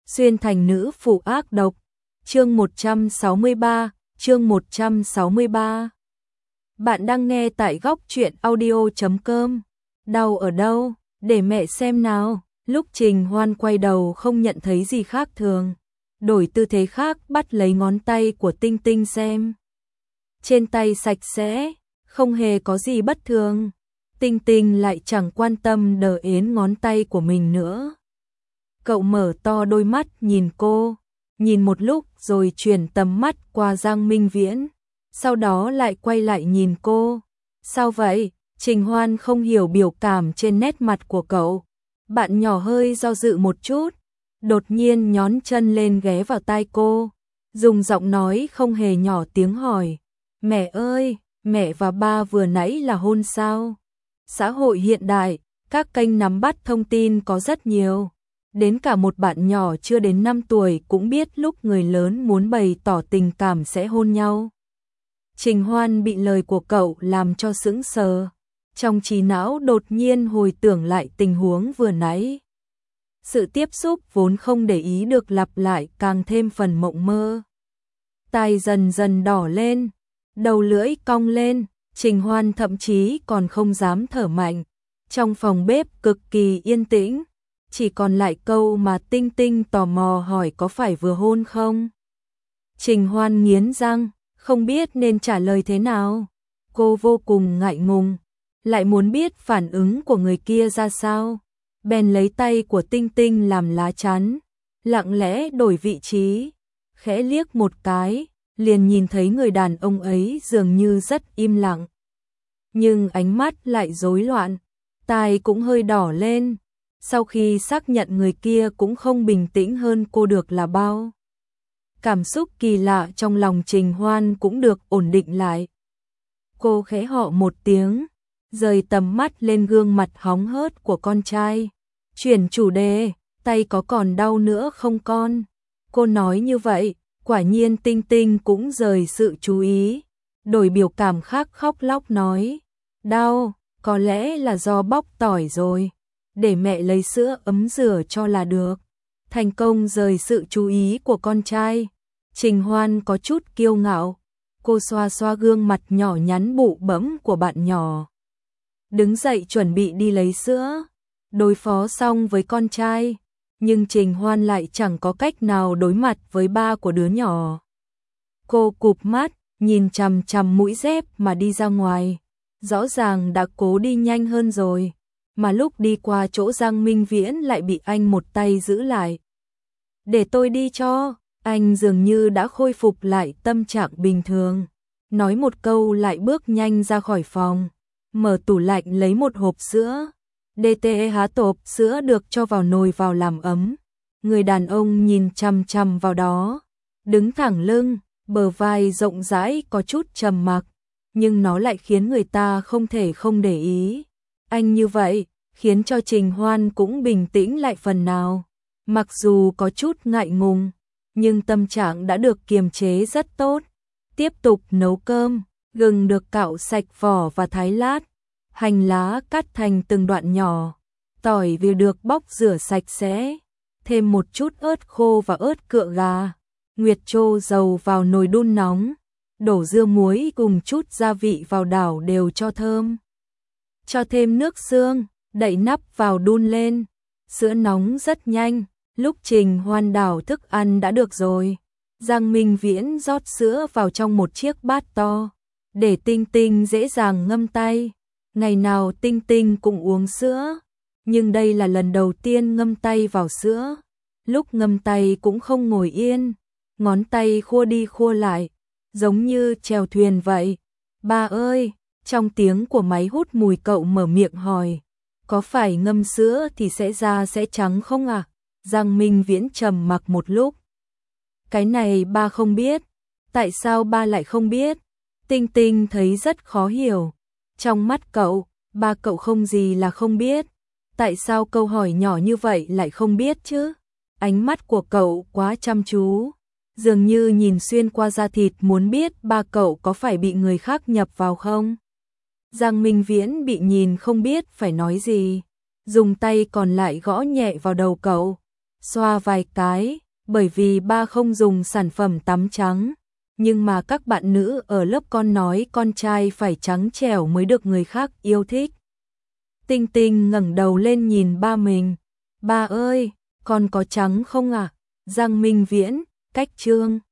xuyên thành nữ phụ ác độc. Chương 163, chương 163. Bạn đang nghe tại góc truyện audio.com. Đau ở đâu? Để mẹ xem nào. Lúc Trình Hoan quay đầu không nhận thấy gì khác thường, đổi tư thế khác bắt lấy ngón tay của Tinh Tinh xem. Trên tay sạch sẽ, không hề có gì bất thường. Tinh Tinh lại chẳng quan tâm đờ ến ngón tay của mình nữa. Cậu mở to đôi mắt nhìn cô, nhìn một lúc rồi chuyển tầm mắt qua Giang Minh Viễn, sau đó lại quay lại nhìn cô. Sao vậy? Trình Hoan không hiểu biểu cảm trên nét mặt của cậu. Bạn nhỏ hơi do dự một chút, đột nhiên nhón chân lên ghé vào tai cô, dùng giọng nói không hề nhỏ tiếng hỏi. Mẹ ơi, mẹ và ba vừa nãy là hôn sao? Xã hội hiện đại, các kênh nắm bắt thông tin có rất nhiều. Đến cả một bạn nhỏ chưa đến 5 tuổi cũng biết lúc người lớn muốn bày tỏ tình cảm sẽ hôn nhau. Trình Hoan bị lời của cậu làm cho sững sờ. Trong trí não đột nhiên hồi tưởng lại tình huống vừa nãy. Sự tiếp xúc vốn không để ý được lặp lại càng thêm phần mộng mơ. Tai dần dần đỏ lên, đầu lưỡi cong lên, Trình Hoan thậm chí còn không dám thở mạnh. Trong phòng bếp cực kỳ yên tĩnh, chỉ còn lại câu mà Tinh Tinh tò mò hỏi có phải vừa hôn không. Trình Hoan nghiến răng, không biết nên trả lời thế nào. Cô vô cùng ngại ngùng, lại muốn biết phản ứng của người kia ra sao. Bèn lấy tay của Tinh Tinh làm lá chắn, lặng lẽ đổi vị trí, khẽ liếc một cái, liền nhìn thấy người đàn ông ấy dường như rất im lặng. Nhưng ánh mắt lại rối loạn, tai cũng hơi đỏ lên. Sau khi xác nhận người kia cũng không bình tĩnh hơn cô được là bao. Cảm xúc kỳ lạ trong lòng Trình Hoan cũng được ổn định lại. Cô khẽ họ một tiếng, rời tầm mắt lên gương mặt hóng hớt của con trai. Chuyển chủ đề, tay có còn đau nữa không con? Cô nói như vậy, quả nhiên Tinh Tinh cũng rời sự chú ý. Đổi biểu cảm khác khóc lóc nói. Đau, có lẽ là do bóc tỏi rồi. Để mẹ lấy sữa ấm rửa cho là được. Thành công rời sự chú ý của con trai. Trình Hoan có chút kiêu ngạo. Cô xoa xoa gương mặt nhỏ nhắn bụ bẫm của bạn nhỏ, đứng dậy chuẩn bị đi lấy sữa, đối phó xong với con trai. Nhưng Trình Hoan lại chẳng có cách nào đối mặt với ba của đứa nhỏ. Cô cụp mắt, nhìn chằm chằm mũi dép mà đi ra ngoài. Rõ ràng đã cố đi nhanh hơn rồi, mà lúc đi qua chỗ Giang Minh Viễn lại bị anh một tay giữ lại. Để tôi đi cho. Anh dường như đã khôi phục lại tâm trạng bình thường, nói một câu lại bước nhanh ra khỏi phòng, mở tủ lạnh lấy một hộp sữa. DTE há hộp sữa được cho vào nồi vào làm ấm. Người đàn ông nhìn chằm chằm vào đó, đứng thẳng lưng, bờ vai rộng rãi có chút trầm mặc, nhưng nó lại khiến người ta không thể không để ý. Anh như vậy, khiến cho Trình Hoan cũng bình tĩnh lại phần nào. Mặc dù có chút ngại ngùng, nhưng tâm trạng đã được kiềm chế rất tốt. Tiếp tục nấu cơm, gừng được cạo sạch vỏ và thái lát, hành lá cắt thành từng đoạn nhỏ, tỏi vừa được bóc rửa sạch sẽ, thêm một chút ớt khô và ớt cựa gà, nguyệt trô dầu vào nồi đun nóng, đổ dưa muối cùng chút gia vị vào đảo đều cho thơm. Cho thêm nước xương, đậy nắp vào đun lên. Sữa nóng rất nhanh. Lúc Trình Hoan đảo thức ăn đã được rồi, Giang Minh Viễn rót sữa vào trong một chiếc bát to, để Tinh Tinh dễ dàng ngâm tay. Ngày nào Tinh Tinh cũng uống sữa, nhưng đây là lần đầu tiên ngâm tay vào sữa. Lúc ngâm tay cũng không ngồi yên, ngón tay khua đi khua lại, giống như chèo thuyền vậy. Ba ơi, trong tiếng của máy hút mùi cậu mở miệng hỏi, có phải ngâm sữa thì da sẽ trắng không à? Giang Minh Viễn trầm mặc một lúc. Cái này ba không biết. Tại sao ba lại không biết? Tinh Tinh thấy rất khó hiểu. Trong mắt cậu, ba cậu không gì là không biết. Tại sao câu hỏi nhỏ như vậy lại không biết chứ? Ánh mắt của cậu quá chăm chú, dường như nhìn xuyên qua da thịt muốn biết ba cậu có phải bị người khác nhập vào không? Giang Minh Viễn bị nhìn không biết phải nói gì, dùng tay còn lại gõ nhẹ vào đầu cậu. xoa vài cái, bởi vì ba không dùng sản phẩm tắm trắng. Nhưng mà các bạn nữ ở lớp con nói con trai phải trắng trẻo mới được người khác yêu thích. Tinh Tinh ngẩng đầu lên nhìn ba mình. Ba ơi, con có trắng không ạ? Giang Minh Viễn, cách chương